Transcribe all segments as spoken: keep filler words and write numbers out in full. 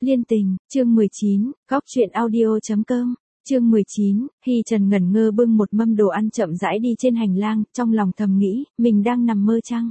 Liên tình, chương mười chín, góc truyện audio.com, chương mười chín, Hy Trần ngẩn ngơ bưng một mâm đồ ăn chậm rãi đi trên hành lang, trong lòng thầm nghĩ, mình đang nằm mơ chăng?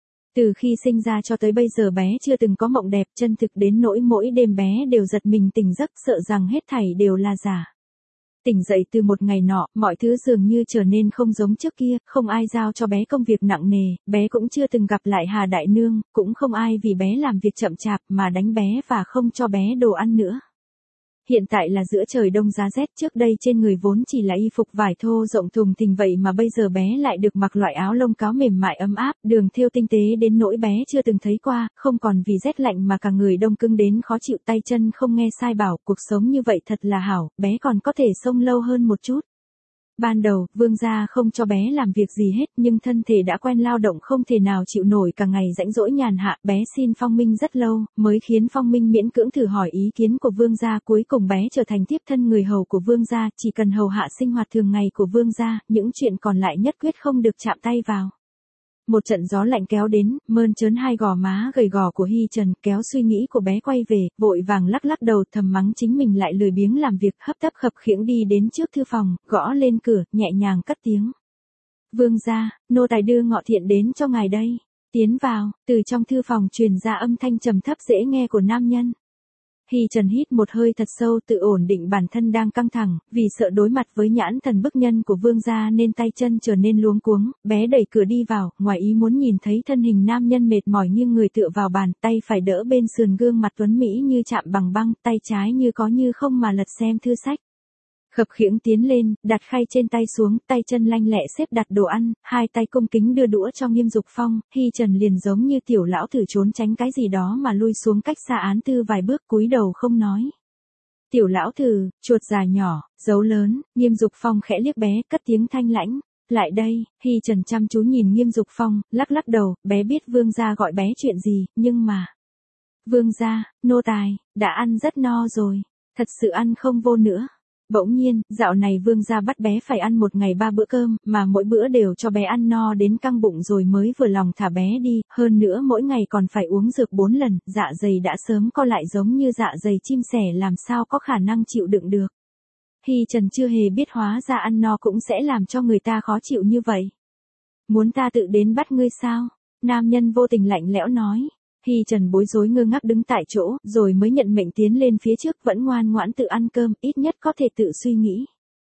Từ khi sinh ra cho tới bây giờ bé chưa từng có mộng đẹp chân thực đến nỗi mỗi đêm bé đều giật mình tỉnh giấc sợ rằng hết thảy đều là giả. Tỉnh dậy từ một ngày nọ, mọi thứ dường như trở nên không giống trước kia, không ai giao cho bé công việc nặng nề, bé cũng chưa từng gặp lại Hà Đại Nương, cũng không ai vì bé làm việc chậm chạp mà đánh bé và không cho bé đồ ăn nữa. Hiện tại là giữa trời đông giá rét, trước đây trên người vốn chỉ là y phục vải thô rộng thùng thình vậy mà bây giờ bé lại được mặc loại áo lông cáo mềm mại ấm áp, đường thêu tinh tế đến nỗi bé chưa từng thấy qua, không còn vì rét lạnh mà cả người đông cứng đến khó chịu, tay chân không nghe sai bảo, cuộc sống như vậy thật là hảo, bé còn có thể sống lâu hơn một chút. Ban đầu, Vương gia không cho bé làm việc gì hết, nhưng thân thể đã quen lao động không thể nào chịu nổi cả ngày rãnh rỗi nhàn hạ, bé xin Phong Minh rất lâu, mới khiến Phong Minh miễn cưỡng thử hỏi ý kiến của Vương gia, cuối cùng bé trở thành tiếp thân người hầu của Vương gia, chỉ cần hầu hạ sinh hoạt thường ngày của Vương gia, những chuyện còn lại nhất quyết không được chạm tay vào. Một trận gió lạnh kéo đến, mơn trớn hai gò má gầy gò của Hy Trần, kéo suy nghĩ của bé quay về, vội vàng lắc lắc đầu thầm mắng chính mình lại lười biếng làm việc, hấp tấp khập khiễng đi đến trước thư phòng, gõ lên cửa, nhẹ nhàng cất tiếng. Vương gia, nô tài đưa ngọ thiện đến cho ngài đây. Tiến vào, từ trong thư phòng truyền ra âm thanh trầm thấp dễ nghe của nam nhân. Hy Trần hít một hơi thật sâu tự ổn định bản thân đang căng thẳng, vì sợ đối mặt với nhãn thần bức nhân của Vương gia nên tay chân trở nên luống cuống, bé đẩy cửa đi vào, ngoài ý muốn nhìn thấy thân hình nam nhân mệt mỏi nghiêng người tựa vào bàn, tay phải đỡ bên sườn gương mặt tuấn mỹ như chạm bằng băng, tay trái như có như không mà lật xem thư sách. Khập khiễng tiến lên, đặt khay trên tay xuống, tay chân lanh lẹ xếp đặt đồ ăn, hai tay cung kính đưa đũa cho Nghiêm Dục Phong, Hy Trần liền giống như tiểu lão thử trốn tránh cái gì đó mà lui xuống cách xa án tư vài bước cúi đầu không nói. Tiểu lão thử, chuột già nhỏ, dấu lớn, Nghiêm Dục Phong khẽ liếc bé, cất tiếng thanh lãnh. Lại đây, Hy Trần chăm chú nhìn Nghiêm Dục Phong, lắc lắc đầu, bé biết Vương gia gọi bé chuyện gì, nhưng mà... Vương gia, nô tài, đã ăn rất no rồi, thật sự ăn không vô nữa. Bỗng nhiên, dạo này Vương gia bắt bé phải ăn một ngày ba bữa cơm, mà mỗi bữa đều cho bé ăn no đến căng bụng rồi mới vừa lòng thả bé đi, hơn nữa mỗi ngày còn phải uống dược bốn lần, dạ dày đã sớm co lại giống như dạ dày chim sẻ làm sao có khả năng chịu đựng được. Hy Trần chưa hề biết hóa ra ăn no cũng sẽ làm cho người ta khó chịu như vậy. Muốn ta tự đến bắt ngươi sao? Nam nhân vô tình lạnh lẽo nói. Hy Trần bối rối ngơ ngác đứng tại chỗ, rồi mới nhận mệnh tiến lên phía trước vẫn ngoan ngoãn tự ăn cơm, ít nhất có thể tự suy nghĩ.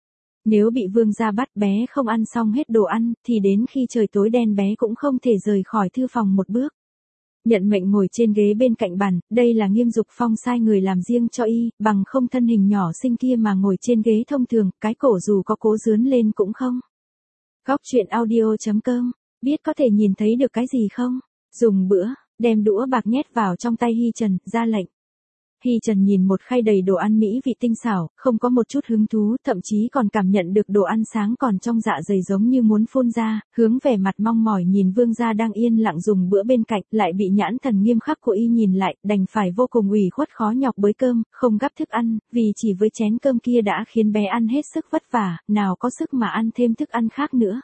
Nếu bị Vương gia bắt bé không ăn xong hết đồ ăn, thì đến khi trời tối đen bé cũng không thể rời khỏi thư phòng một bước. Nhận mệnh ngồi trên ghế bên cạnh bàn, đây là Nghiêm Dục Phong sai người làm riêng cho y, bằng không thân hình nhỏ xinh kia mà ngồi trên ghế thông thường, cái cổ dù có cố dướn lên cũng không. Góc truyện audio.com, biết có thể nhìn thấy được cái gì không? Dùng bữa. Đem đũa bạc nhét vào trong tay Hy Trần, ra lệnh. Hy Trần nhìn một khay đầy đồ ăn mỹ vị tinh xảo, không có một chút hứng thú, thậm chí còn cảm nhận được đồ ăn sáng còn trong dạ dày giống như muốn phun ra, hướng vẻ mặt mong mỏi nhìn Vương gia đang yên lặng dùng bữa bên cạnh, lại bị nhãn thần nghiêm khắc của y nhìn lại, đành phải vô cùng ủy khuất khó nhọc bới cơm, không gắp thức ăn, vì chỉ với chén cơm kia đã khiến bé ăn hết sức vất vả, nào có sức mà ăn thêm thức ăn khác nữa.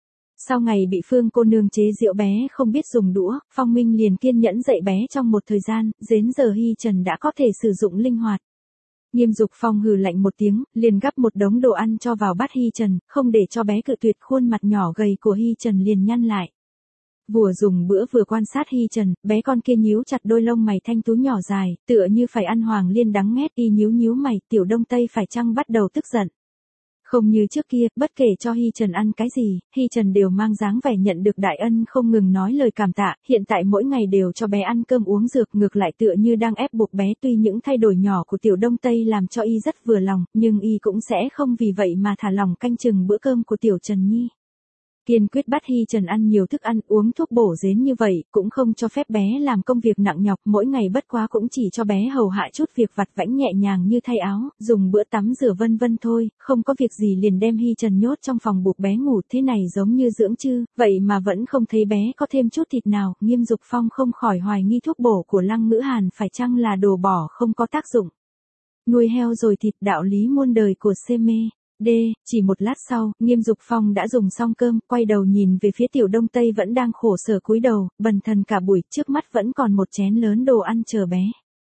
Sau ngày bị Phương cô nương chế giễu bé không biết dùng đũa, Phong Minh liền kiên nhẫn dạy bé trong một thời gian, đến giờ Hy Trần đã có thể sử dụng linh hoạt. Nghiêm Dục Phong hừ lạnh một tiếng, liền gắp một đống đồ ăn cho vào bát Hy Trần, không để cho bé cự tuyệt, khuôn mặt nhỏ gầy của Hy Trần liền nhăn lại. Vừa dùng bữa vừa quan sát Hy Trần, bé con kia nhíu chặt đôi lông mày thanh tú nhỏ dài, tựa như phải ăn hoàng liên đắng ngét, y nhíu nhíu mày, tiểu Đông Tây phải chăng bắt đầu tức giận. Không như trước kia, bất kể cho Hy Trần ăn cái gì, Hy Trần đều mang dáng vẻ nhận được đại ân không ngừng nói lời cảm tạ, hiện tại mỗi ngày đều cho bé ăn cơm uống dược, ngược lại tựa như đang ép buộc bé, tuy những thay đổi nhỏ của tiểu Đông Tây làm cho y rất vừa lòng, nhưng y cũng sẽ không vì vậy mà thả lỏng canh chừng bữa cơm của tiểu Trần Nhi. Kiên quyết bắt Hy Trần ăn nhiều thức ăn, uống thuốc bổ rến như vậy, cũng không cho phép bé làm công việc nặng nhọc, mỗi ngày bất quá cũng chỉ cho bé hầu hạ chút việc vặt vãnh nhẹ nhàng như thay áo, dùng bữa tắm rửa vân vân thôi, không có việc gì liền đem Hy Trần nhốt trong phòng buộc bé ngủ, thế này giống như dưỡng chư, vậy mà vẫn không thấy bé có thêm chút thịt nào, Nghiêm Dục Phong không khỏi hoài nghi thuốc bổ của Lăng Ngữ Hàn phải chăng là đồ bỏ không có tác dụng. Nuôi heo rồi thịt, đạo lý muôn đời của C M. D, chỉ một lát sau, Nghiêm Dục Phong đã dùng xong cơm, quay đầu nhìn về phía tiểu Đông Tây vẫn đang khổ sở cúi đầu, bần thần cả buổi, trước mắt vẫn còn một chén lớn đồ ăn chờ bé.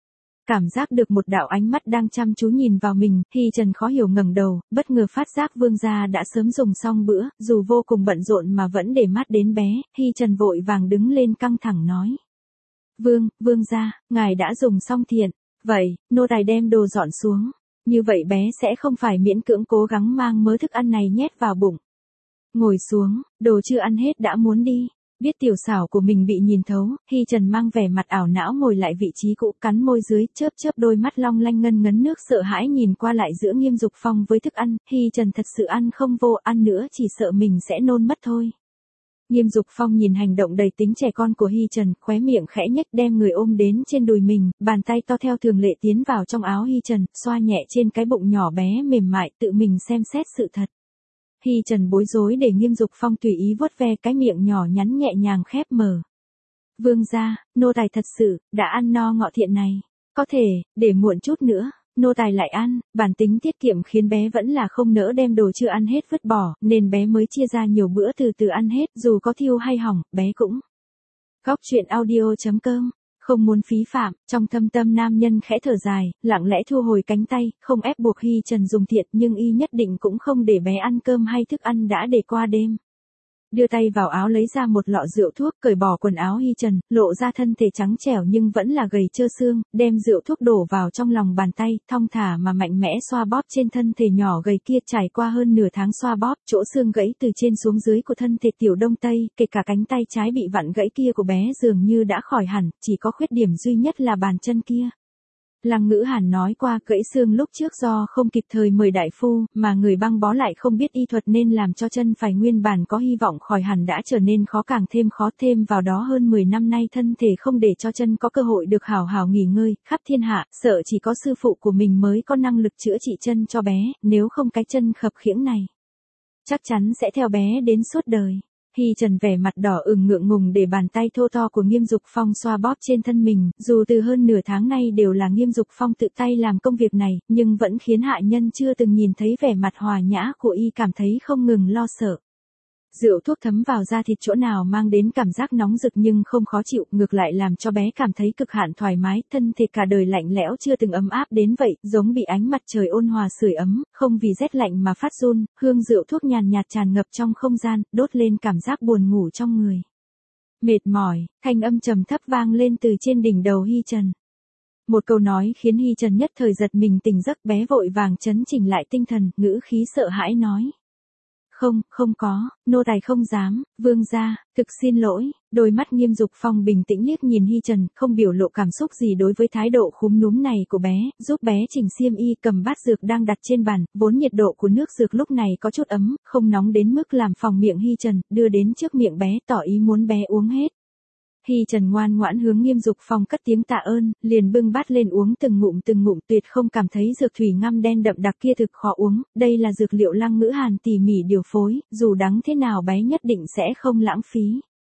Cảm giác được một đạo ánh mắt đang chăm chú nhìn vào mình, Hi Trần khó hiểu ngẩng đầu, bất ngờ phát giác Vương gia đã sớm dùng xong bữa, dù vô cùng bận rộn mà vẫn để mắt đến bé, Hi Trần vội vàng đứng lên căng thẳng nói. Vương, Vương gia, ngài đã dùng xong thiện, vậy, nô tài đem đồ dọn xuống, như vậy bé sẽ không phải miễn cưỡng cố gắng mang mớ thức ăn này nhét vào bụng. Ngồi xuống, đồ chưa ăn hết đã muốn đi. Biết tiểu xảo của mình bị nhìn thấu, Hi Trần mang vẻ mặt ảo não ngồi lại vị trí cũ, cắn môi dưới, chớp chớp đôi mắt long lanh ngân ngấn nước sợ hãi nhìn qua lại giữa Nghiêm Dục Phong với thức ăn, Hi Trần thật sự ăn không vô, ăn nữa chỉ sợ mình sẽ nôn mất thôi. Nghiêm Dục Phong nhìn hành động đầy tính trẻ con của Hi Trần, khóe miệng khẽ nhếch đem người ôm đến trên đùi mình, bàn tay to theo thường lệ tiến vào trong áo Hi Trần, xoa nhẹ trên cái bụng nhỏ bé mềm mại, tự mình xem xét sự thật. Hi Trần bối rối để Nghiêm Dục Phong tùy ý vuốt ve cái miệng nhỏ nhắn nhẹ nhàng khép mở. Vương gia, nô tài thật sự, đã ăn no ngọ thiện này. Có thể, để muộn chút nữa, nô tài lại ăn, bản tính tiết kiệm khiến bé vẫn là không nỡ đem đồ chưa ăn hết vứt bỏ, nên bé mới chia ra nhiều bữa từ từ ăn hết, dù có thiêu hay hỏng, bé cũng. Góc truyện audio chấm com. Không muốn phí phạm, trong thâm tâm nam nhân khẽ thở dài, lặng lẽ thu hồi cánh tay, không ép buộc Hi Trần dùng thiện nhưng y nhất định cũng không để bé ăn cơm hay thức ăn đã để qua đêm. Đưa tay vào áo lấy ra một lọ rượu thuốc, cởi bỏ quần áo Hi Trần, lộ ra thân thể trắng trẻo nhưng vẫn là gầy trơ xương, đem rượu thuốc đổ vào trong lòng bàn tay, thong thả mà mạnh mẽ xoa bóp trên thân thể nhỏ gầy kia. Trải qua hơn nửa tháng xoa bóp, chỗ xương gãy từ trên xuống dưới của thân thể tiểu đông tây, kể cả cánh tay trái bị vặn gãy kia của bé dường như đã khỏi hẳn, chỉ có khuyết điểm duy nhất là bàn chân kia. Lăng Ngữ Hàn nói qua gãy xương lúc trước do không kịp thời mời đại phu, mà người băng bó lại không biết y thuật nên làm cho chân phải nguyên bản có hy vọng khỏi hẳn đã trở nên khó càng thêm khó, thêm vào đó hơn mười năm nay thân thể không để cho chân có cơ hội được hảo hảo nghỉ ngơi, khắp thiên hạ, sợ chỉ có sư phụ của mình mới có năng lực chữa trị chân cho bé, nếu không cái chân khập khiễng này, chắc chắn sẽ theo bé đến suốt đời. Hi Trần vẻ mặt đỏ ửng ngượng ngùng để bàn tay thô to của Nghiêm Dục Phong xoa bóp trên thân mình, dù từ hơn nửa tháng nay đều là Nghiêm Dục Phong tự tay làm công việc này, nhưng vẫn khiến hạ nhân chưa từng nhìn thấy vẻ mặt hòa nhã của y cảm thấy không ngừng lo sợ. Rượu thuốc thấm vào da thịt chỗ nào mang đến cảm giác nóng rực nhưng không khó chịu, ngược lại làm cho bé cảm thấy cực hạn thoải mái, thân thể cả đời lạnh lẽo chưa từng ấm áp đến vậy, giống bị ánh mặt trời ôn hòa sưởi ấm, không vì rét lạnh mà phát run, hương rượu thuốc nhàn nhạt tràn ngập trong không gian, đốt lên cảm giác buồn ngủ trong người. Mệt mỏi, thanh âm trầm thấp vang lên từ trên đỉnh đầu Hi Trần. Một câu nói khiến Hi Trần nhất thời giật mình tỉnh giấc, bé vội vàng trấn chỉnh lại tinh thần, ngữ khí sợ hãi nói. Không, không có, nô tài không dám, vương gia, thực xin lỗi. Đôi mắt Nghiêm Dục Phong bình tĩnh liếc nhìn Hi Trần, không biểu lộ cảm xúc gì đối với thái độ khúm núm này của bé, giúp bé chỉnh xiêm y, cầm bát dược đang đặt trên bàn, vốn nhiệt độ của nước dược lúc này có chút ấm, không nóng đến mức làm phồng miệng Hi Trần, đưa đến trước miệng bé, tỏ ý muốn bé uống hết. Hi Trần ngoan ngoãn hướng Nghiêm Dục Phong cất tiếng tạ ơn, liền bưng bát lên uống từng ngụm từng ngụm, tuyệt không cảm thấy dược thủy ngăm đen đậm đặc kia thực khó uống, đây là dược liệu Lăng Ngữ Hàn tỉ mỉ điều phối, dù đắng thế nào bé nhất định sẽ không lãng phí.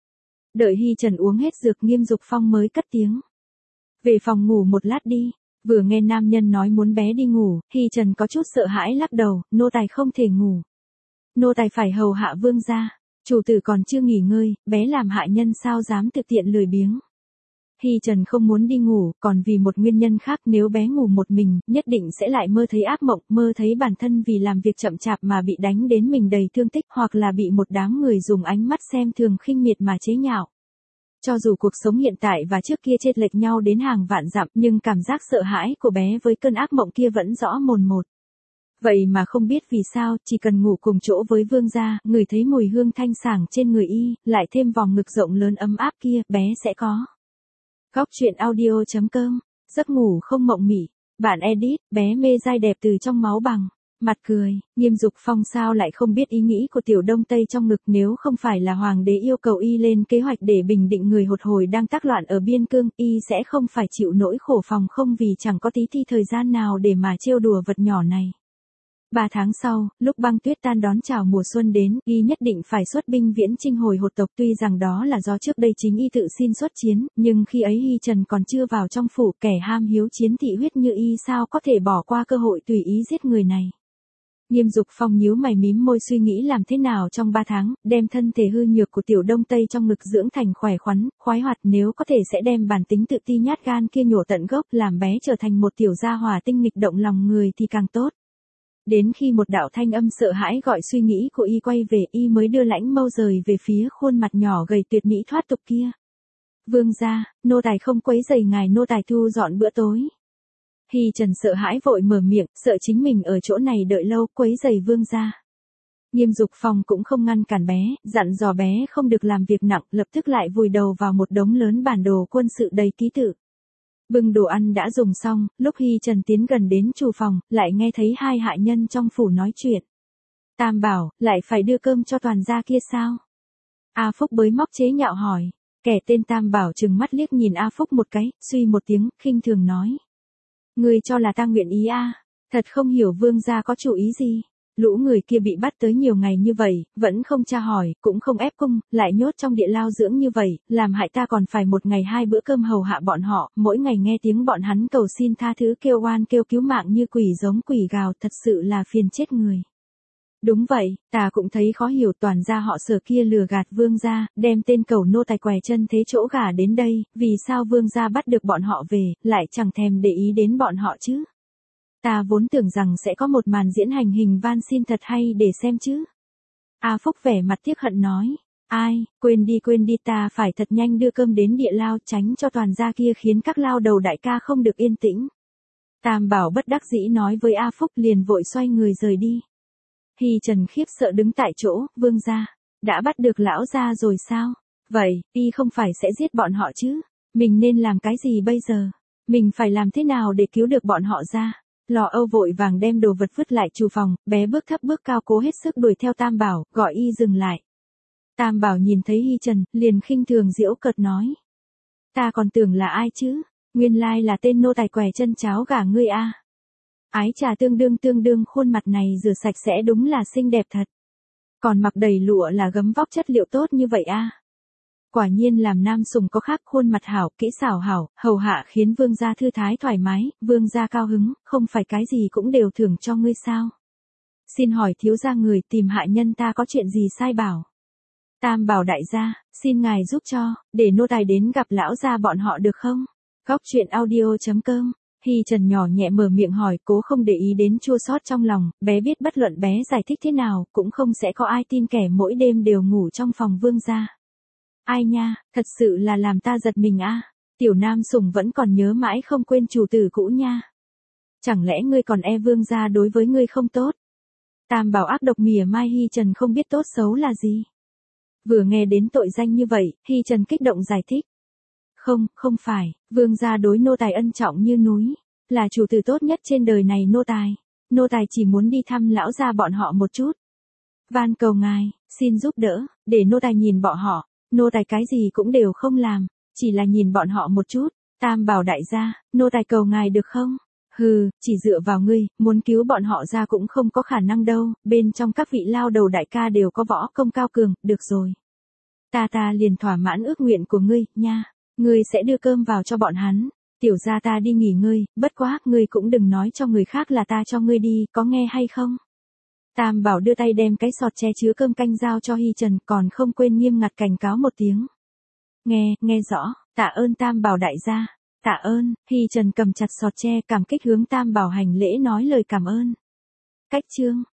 Đợi Hi Trần uống hết dược, Nghiêm Dục Phong mới cất tiếng. Về phòng ngủ một lát đi. Vừa nghe nam nhân nói muốn bé đi ngủ, Hi Trần có chút sợ hãi lắc đầu, nô tài không thể ngủ. Nô tài phải hầu hạ vương gia. Chủ tử còn chưa nghỉ ngơi, bé làm hạ nhân sao dám thực tiện lười biếng. Hi Trần không muốn đi ngủ, còn vì một nguyên nhân khác, nếu bé ngủ một mình, nhất định sẽ lại mơ thấy ác mộng, mơ thấy bản thân vì làm việc chậm chạp mà bị đánh đến mình đầy thương tích, hoặc là bị một đám người dùng ánh mắt xem thường khinh miệt mà chế nhạo. Cho dù cuộc sống hiện tại và trước kia chênh lệch nhau đến hàng vạn dặm, nhưng cảm giác sợ hãi của bé với cơn ác mộng kia vẫn rõ mồn một. Vậy mà không biết vì sao, chỉ cần ngủ cùng chỗ với vương gia, ngửi thấy mùi hương thanh sảng trên người y, lại thêm vòng ngực rộng lớn ấm áp kia, bé sẽ có. Góc truyện audio chấm com, giấc ngủ không mộng mị, bạn edit, bé mê dai đẹp từ trong máu bằng. Mặt cười, Nghiêm Dục Phong sao lại không biết ý nghĩ của tiểu đông tây trong ngực, nếu không phải là hoàng đế yêu cầu y lên kế hoạch để bình định người hột hồi đang tác loạn ở biên cương, y sẽ không phải chịu nỗi khổ phòng không vì chẳng có tí thi thời gian nào để mà trêu đùa vật nhỏ này. Ba tháng sau, lúc băng tuyết tan đón chào mùa xuân đến, y nhất định phải xuất binh viễn chinh hồi hột tộc, tuy rằng đó là do trước đây chính y tự xin xuất chiến, nhưng khi ấy Hi Trần còn chưa vào trong phủ, kẻ ham hiếu chiến thị huyết như y sao có thể bỏ qua cơ hội tùy ý giết người này. Nghiêm Dục Phong nhíu mày mím môi suy nghĩ làm thế nào trong ba tháng, đem thân thể hư nhược của tiểu Đông Tây trong ngực dưỡng thành khỏe khoắn, khoái hoạt, nếu có thể sẽ đem bản tính tự ti nhát gan kia nhổ tận gốc, làm bé trở thành một tiểu gia hỏa tinh nghịch động lòng người thì càng tốt. Đến khi một đạo thanh âm sợ hãi gọi suy nghĩ của y quay về, y mới đưa lãnh mâu rời về phía khuôn mặt nhỏ gầy tuyệt mỹ thoát tục kia. Vương gia, nô tài không quấy rầy ngài, nô tài thu dọn bữa tối. Hi Trần sợ hãi vội mở miệng, sợ chính mình ở chỗ này đợi lâu quấy rầy vương gia. Nghiêm Dục Phong cũng không ngăn cản bé, dặn dò bé không được làm việc nặng, lập tức lại vùi đầu vào một đống lớn bản đồ quân sự đầy ký tự. Bưng đồ ăn đã dùng xong, lúc Hi Trần tiến gần đến chủ phòng, lại nghe thấy hai hạ nhân trong phủ nói chuyện. Tam Bảo, lại phải đưa cơm cho toàn gia kia sao? A Phúc bới móc chế nhạo hỏi. Kẻ tên Tam Bảo trừng mắt liếc nhìn A Phúc một cái, suy một tiếng, khinh thường nói. Ngươi cho là ta nguyện ý a? Thật không hiểu vương gia có chủ ý gì. Lũ người kia bị bắt tới nhiều ngày như vậy, vẫn không tra hỏi, cũng không ép cung, lại nhốt trong địa lao dưỡng như vậy, làm hại ta còn phải một ngày hai bữa cơm hầu hạ bọn họ, mỗi ngày nghe tiếng bọn hắn cầu xin tha thứ kêu oan kêu cứu mạng như quỷ giống quỷ gào, thật sự là phiền chết người. Đúng vậy, ta cũng thấy khó hiểu, toàn gia họ Sở kia lừa gạt vương gia, đem tên cẩu nô tài què chân thế chỗ gả đến đây, vì sao vương gia bắt được bọn họ về, lại chẳng thèm để ý đến bọn họ chứ. Ta vốn tưởng rằng sẽ có một màn diễn hành hình van xin thật hay để xem chứ. A Phúc vẻ mặt tiếc hận nói, ai, quên đi quên đi, ta phải thật nhanh đưa cơm đến địa lao, tránh cho toàn gia kia khiến các lao đầu đại ca không được yên tĩnh. Tam Bảo bất đắc dĩ nói với A Phúc, liền vội xoay người rời đi. Hi Trần khiếp sợ đứng tại chỗ, vương gia, đã bắt được lão gia rồi sao? Vậy, y không phải sẽ giết bọn họ chứ? Mình nên làm cái gì bây giờ? Mình phải làm thế nào để cứu được bọn họ ra? Lò âu vội vàng đem đồ vật vứt lại chủ phòng, bé bước thấp bước cao cố hết sức đuổi theo Tam Bảo, gọi y dừng lại. Tam Bảo nhìn thấy Hi Trần, liền khinh thường giễu cợt nói. Ta còn tưởng là ai chứ? Nguyên lai là tên nô tài què chân cháo gả ngươi a. Ái trà tương đương tương đương, khuôn mặt này rửa sạch sẽ đúng là xinh đẹp thật. Còn mặc đầy lụa là gấm vóc chất liệu tốt như vậy a. Quả nhiên làm nam sùng có khác, khuôn mặt hảo, kỹ xảo hảo, hầu hạ khiến vương gia thư thái thoải mái, vương gia cao hứng, không phải cái gì cũng đều thưởng cho ngươi sao? Xin hỏi thiếu gia người tìm hạ nhân ta có chuyện gì sai bảo? Tam Bảo đại gia, xin ngài giúp cho, để nô tài đến gặp lão gia bọn họ được không? Góc truyện audio chấm com. Hi Trần nhỏ nhẹ mở miệng hỏi, cố không để ý đến chua xót trong lòng, bé biết bất luận bé giải thích thế nào, cũng không sẽ có ai tin kẻ mỗi đêm đều ngủ trong phòng vương gia. Ai nha, thật sự là làm ta giật mình a. Tiểu nam sủng vẫn còn nhớ mãi không quên chủ tử cũ nha. Chẳng lẽ ngươi còn e vương gia đối với ngươi không tốt? Tam Bảo ác độc mỉa mai Hi Trần không biết tốt xấu là gì. Vừa nghe đến tội danh như vậy, Hi Trần kích động giải thích. Không, không phải, vương gia đối nô tài ân trọng như núi, là chủ tử tốt nhất trên đời này nô tài. Nô tài chỉ muốn đi thăm lão gia bọn họ một chút. Van cầu ngài, xin giúp đỡ, để nô tài nhìn bọn họ. Nô tài cái gì cũng đều không làm, chỉ là nhìn bọn họ một chút. Tam Bảo đại gia, nô tài cầu ngài được không? Hừ, chỉ dựa vào ngươi, muốn cứu bọn họ ra cũng không có khả năng đâu, bên trong các vị lao đầu đại ca đều có võ công cao cường, được rồi. Ta ta liền thỏa mãn ước nguyện của ngươi, nha. Ngươi sẽ đưa cơm vào cho bọn hắn. Tiểu gia ta đi nghỉ ngơi, bất quá, ngươi cũng đừng nói cho người khác là ta cho ngươi đi, có nghe hay không? Tam Bảo đưa tay đem cái sọt che chứa cơm canh giao cho Hi Trần, còn không quên nghiêm ngặt cảnh cáo một tiếng. Nghe, nghe rõ, tạ ơn Tam Bảo đại gia, tạ ơn. Hi Trần cầm chặt sọt tre, cảm kích hướng Tam Bảo hành lễ nói lời cảm ơn. Cách chương